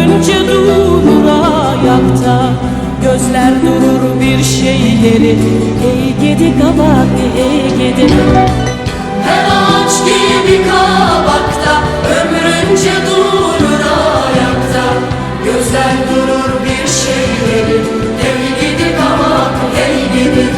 ömrümce durur ayakta. Gözler durur bir şeyleri, ey gidi kabak ey gidi. Her ağaç gibi kabakta, ömrünce durur ayakta. Gözler durur bir şeyleri, ey gidi kabak ey gidi.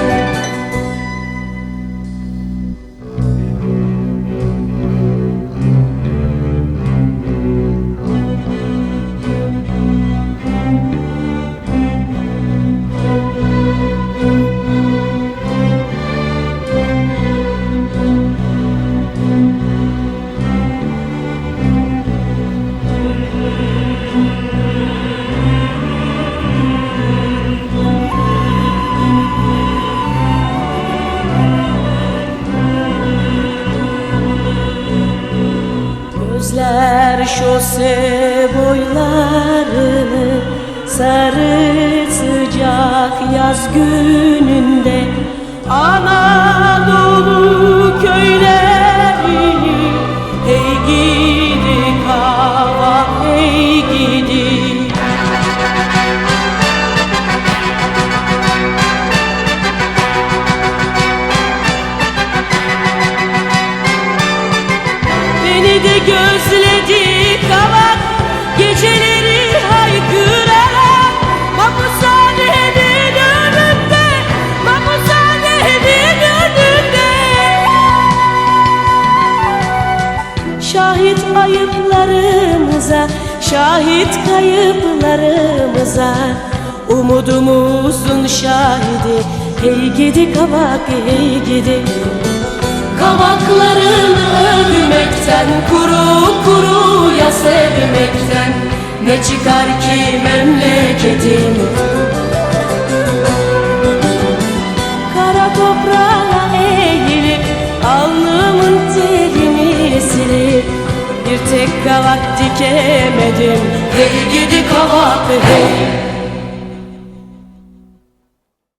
Gözler şose boylarını sarı sıcak yaz gününde, Anadolu köylerini, hey gidi kavak hey gidi. Beni de gözledi kavak, geceleri haykırarak, Mahpushanenin önünde, Mahpushanenin önünde. Şahit ayıplarımıza, şahit kayıplarımıza, umudumuzun şahidi, hey gidi kavak hey gidi. Kavaklarını övmekten, kuru kuruya sevmekten ne çıkar ki memleketim? Kara toprağa eğilip alnımın terini silip bir tek kavak dikemedim, Hey gidi kavak hey.